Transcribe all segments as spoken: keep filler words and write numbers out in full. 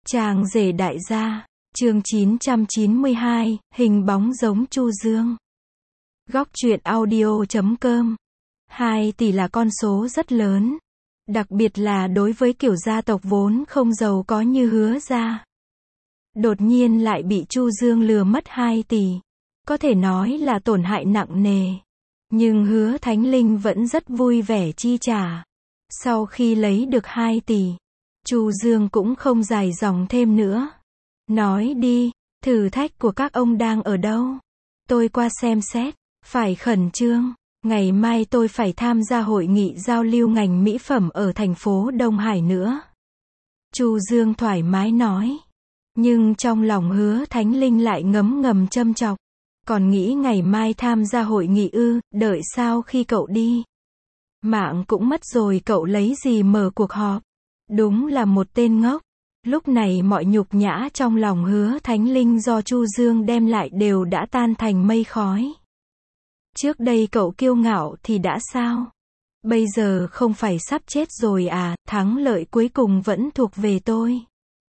Chàng rể đại gia, chương chín trăm chín mươi hai, hình bóng giống Chu Dương. Góc truyện audio chấm com. hai tỷ là con số rất lớn. Đặc biệt là đối với kiểu gia tộc vốn không giàu có như Hứa gia. Đột nhiên lại bị Chu Dương lừa mất hai tỷ. Có thể nói là tổn hại nặng nề. Nhưng Hứa Thánh Linh vẫn rất vui vẻ chi trả. Sau khi lấy được hai tỷ, Chu Dương cũng không dài dòng thêm nữa. Nói đi, thử thách của các ông đang ở đâu? Tôi qua xem xét. Phải khẩn trương. Ngày mai tôi phải tham gia hội nghị giao lưu ngành mỹ phẩm ở thành phố Đông Hải nữa. Chu Dương thoải mái nói. Nhưng trong lòng Hứa Thánh Linh lại ngấm ngầm châm chọc. Còn nghĩ ngày mai tham gia hội nghị ư, đợi sao khi cậu đi. Mạng cũng mất rồi cậu lấy gì mở cuộc họp. Đúng là một tên ngốc. Lúc này mọi nhục nhã trong lòng Hứa Thánh Linh do Chu Dương đem lại đều đã tan thành mây khói. Trước đây cậu kiêu ngạo thì đã sao? Bây giờ không phải sắp chết rồi à, thắng lợi cuối cùng vẫn thuộc về tôi.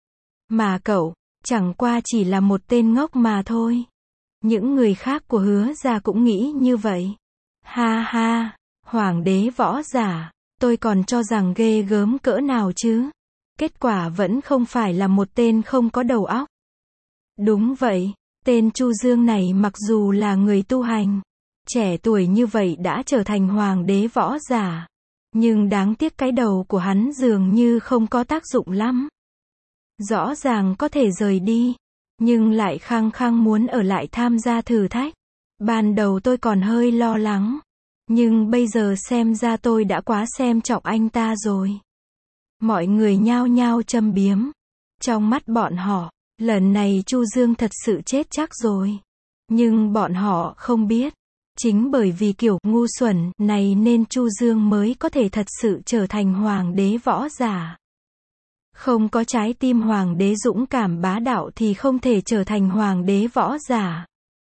Mà cậu, chẳng qua chỉ là một tên ngốc mà thôi. Những người khác của Hứa gia cũng nghĩ như vậy. Ha ha, hoàng đế võ giả, tôi còn cho rằng ghê gớm cỡ nào chứ. Kết quả vẫn không phải là một tên không có đầu óc. Đúng vậy, tên Chu Dương này mặc dù là người tu hành, trẻ tuổi như vậy đã trở thành hoàng đế võ giả. Nhưng đáng tiếc cái đầu của hắn dường như không có tác dụng lắm. Rõ ràng có thể rời đi, nhưng lại khăng khăng muốn ở lại tham gia thử thách. Ban đầu tôi còn hơi lo lắng, nhưng bây giờ xem ra tôi đã quá xem trọng anh ta rồi. Mọi người nhao nhao châm biếm. Trong mắt bọn họ, lần này Chu Dương thật sự chết chắc rồi. Nhưng bọn họ không biết, chính bởi vì kiểu ngu xuẩn này nên Chu Dương mới có thể thật sự trở thành hoàng đế võ giả. Không có trái tim hoàng đế dũng cảm bá đạo thì không thể trở thành hoàng đế võ giả.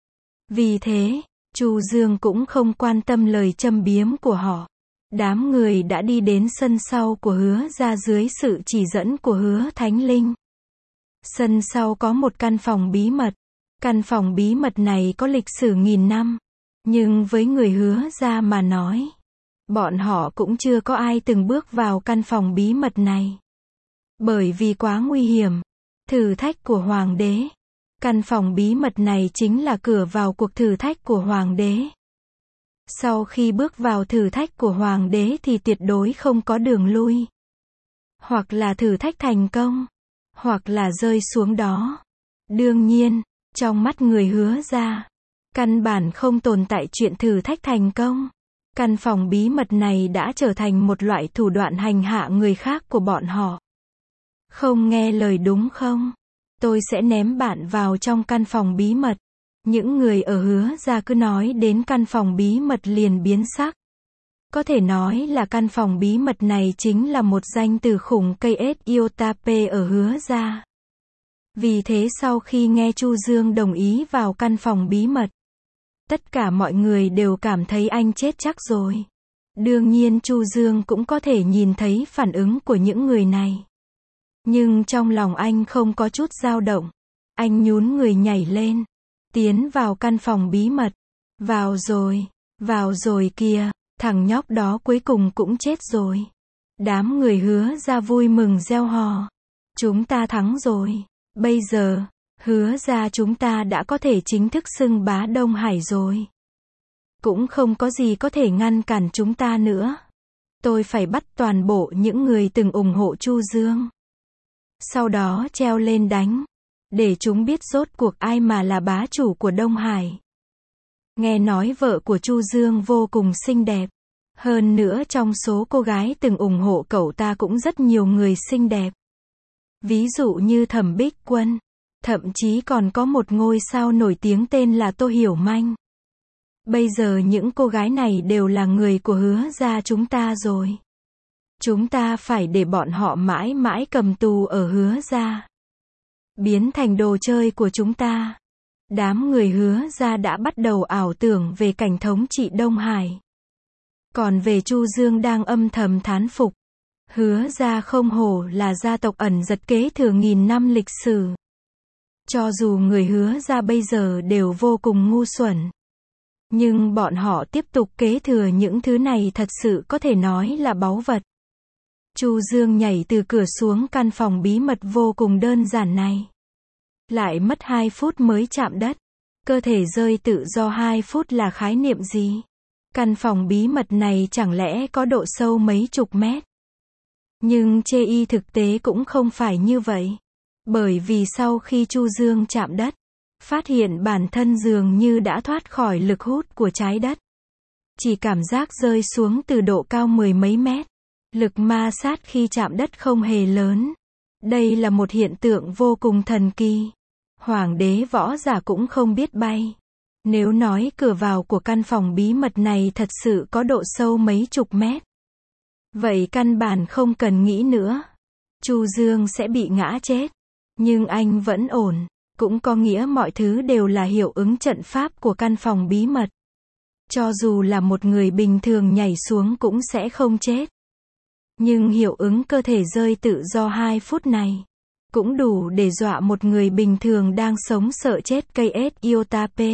Vì thế, Chu Dương cũng không quan tâm lời châm biếm của họ. Đám người đã đi đến sân sau của Hứa gia dưới sự chỉ dẫn của Hứa Thánh Linh. Sân sau có một căn phòng bí mật. Căn phòng bí mật này có lịch sử nghìn năm. Nhưng với người Hứa gia mà nói, bọn họ cũng chưa có ai từng bước vào căn phòng bí mật này. Bởi vì quá nguy hiểm. Thử thách của hoàng đế. Căn phòng bí mật này chính là cửa vào cuộc thử thách của hoàng đế. Sau khi bước vào thử thách của hoàng đế thì tuyệt đối không có đường lui. Hoặc là thử thách thành công, hoặc là rơi xuống đó. Đương nhiên, trong mắt người Hứa gia, căn bản không tồn tại chuyện thử thách thành công. Căn phòng bí mật này đã trở thành một loại thủ đoạn hành hạ người khác của bọn họ. Không nghe lời đúng không? Tôi sẽ ném bạn vào trong căn phòng bí mật. Những người ở Hứa gia cứ nói đến căn phòng bí mật liền biến sắc. Có thể nói là căn phòng bí mật này chính là một danh từ khủng cây ét iota P ở Hứa gia. Vì thế sau khi nghe Chu Dương đồng ý vào căn phòng bí mật, tất cả mọi người đều cảm thấy anh chết chắc rồi. Đương nhiên Chu Dương cũng có thể nhìn thấy phản ứng của những người này. Nhưng trong lòng anh không có chút dao động. Anh nhún người nhảy lên. Tiến vào căn phòng bí mật. Vào rồi, vào rồi kìa, thằng nhóc đó cuối cùng cũng chết rồi. Đám người Hứa gia vui mừng reo hò. Chúng ta thắng rồi. Bây giờ, Hứa gia chúng ta đã có thể chính thức xưng bá Đông Hải rồi. Cũng không có gì có thể ngăn cản chúng ta nữa. Tôi phải bắt toàn bộ những người từng ủng hộ Chu Dương. Sau đó treo lên đánh. Để chúng biết rốt cuộc ai mà là bá chủ của Đông Hải. Nghe nói vợ của Chu Dương vô cùng xinh đẹp. Hơn nữa trong số cô gái từng ủng hộ cậu ta cũng rất nhiều người xinh đẹp. Ví dụ như Thẩm Bích Quân. Thậm chí còn có một ngôi sao nổi tiếng tên là Tô Hiểu Manh. Bây giờ những cô gái này đều là người của Hứa gia chúng ta rồi. Chúng ta phải để bọn họ mãi mãi cầm tù ở Hứa gia. Biến thành đồ chơi của chúng ta. Đám người Hứa gia đã bắt đầu ảo tưởng về cảnh thống trị Đông Hải. Còn về Chu Dương đang âm thầm thán phục. Hứa gia không hổ là gia tộc ẩn giật kế thừa nghìn năm lịch sử. Cho dù người Hứa gia bây giờ đều vô cùng ngu xuẩn, nhưng bọn họ tiếp tục kế thừa những thứ này thật sự có thể nói là báu vật. Chu Dương nhảy từ cửa xuống căn phòng bí mật vô cùng đơn giản này. Lại mất hai phút mới chạm đất. Cơ thể rơi tự do hai phút là khái niệm gì? Căn phòng bí mật này chẳng lẽ có độ sâu mấy chục mét? Nhưng chê y thực tế cũng không phải như vậy. Bởi vì sau khi Chu Dương chạm đất, phát hiện bản thân dường như đã thoát khỏi lực hút của trái đất. Chỉ cảm giác rơi xuống từ độ cao mười mấy mét. Lực ma sát khi chạm đất không hề lớn. Đây là một hiện tượng vô cùng thần kỳ. Hoàng đế võ giả cũng không biết bay. Nếu nói cửa vào của căn phòng bí mật này thật sự có độ sâu mấy chục mét, vậy căn bản không cần nghĩ nữa. Chu Dương sẽ bị ngã chết. Nhưng anh vẫn ổn. Cũng có nghĩa mọi thứ đều là hiệu ứng trận pháp của căn phòng bí mật. Cho dù là một người bình thường nhảy xuống cũng sẽ không chết. Nhưng hiệu ứng cơ thể rơi tự do hai phút này cũng đủ để dọa một người bình thường đang sống sợ chết cây ét iota P.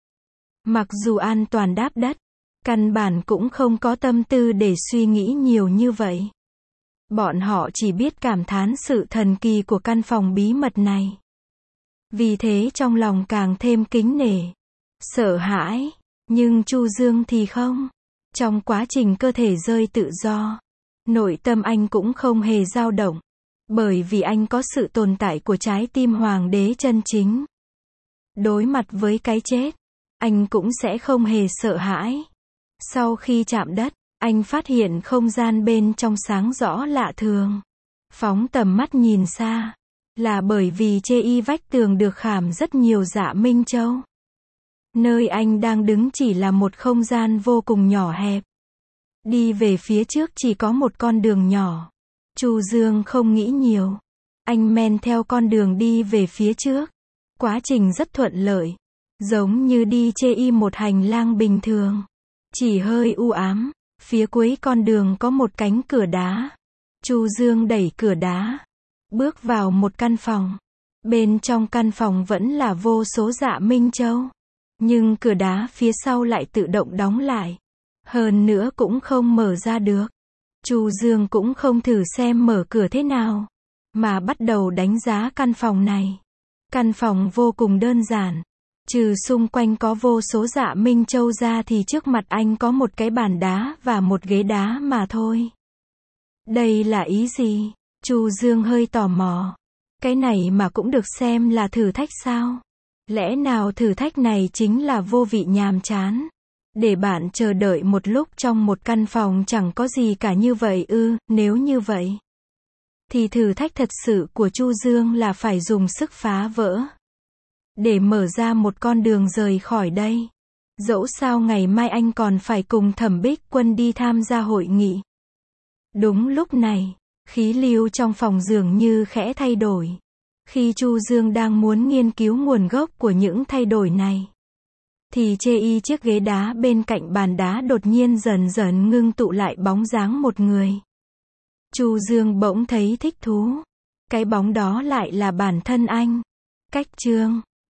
Mặc dù an toàn đáp đất, căn bản cũng không có tâm tư để suy nghĩ nhiều như vậy. Bọn họ chỉ biết cảm thán sự thần kỳ của căn phòng bí mật này. Vì thế trong lòng càng thêm kính nể, sợ hãi. Nhưng Chu Dương thì không. Trong quá trình cơ thể rơi tự do, nội tâm anh cũng không hề dao động. Bởi vì anh có sự tồn tại của trái tim hoàng đế chân chính. Đối mặt với cái chết, anh cũng sẽ không hề sợ hãi. Sau khi chạm đất, anh phát hiện không gian bên trong sáng rõ lạ thường. Phóng tầm mắt nhìn xa, là bởi vì chê y vách tường được khảm rất nhiều dạ minh châu. Nơi anh đang đứng chỉ là một không gian vô cùng nhỏ hẹp. Đi về phía trước chỉ có một con đường nhỏ. Chu Dương không nghĩ nhiều. Anh men theo con đường đi về phía trước. Quá trình rất thuận lợi. Giống như đi chê y một hành lang bình thường. Chỉ hơi u ám. Phía cuối con đường có một cánh cửa đá. Chu Dương đẩy cửa đá. Bước vào một căn phòng. Bên trong căn phòng vẫn là vô số dạ minh châu. Nhưng cửa đá phía sau lại tự động đóng lại. Hơn nữa cũng không mở ra được. Chu Dương cũng không thử xem mở cửa thế nào, mà bắt đầu đánh giá căn phòng này. Căn phòng vô cùng đơn giản. Trừ xung quanh có vô số dạ minh châu ra thì trước mặt anh có một cái bàn đá và một ghế đá mà thôi. Đây là ý gì? Chu Dương hơi tò mò. Cái này mà cũng được xem là thử thách sao? Lẽ nào thử thách này chính là vô vị nhàm chán? Để bạn chờ đợi một lúc trong một căn phòng chẳng có gì cả như vậy ư? Nếu như vậy, thì thử thách thật sự của Chu Dương là phải dùng sức phá vỡ. Để mở ra một con đường rời khỏi đây. Dẫu sao ngày mai anh còn phải cùng Thẩm Bích Quân đi tham gia hội nghị. Đúng lúc này, khí lưu trong phòng dường như khẽ thay đổi. Khi Chu Dương đang muốn nghiên cứu nguồn gốc của những thay đổi này, thì chê y chiếc ghế đá bên cạnh bàn đá đột nhiên dần dần ngưng tụ lại bóng dáng một người. Chu Dương bỗng thấy thích thú. Cái bóng đó lại là bản thân anh. Cách Trương.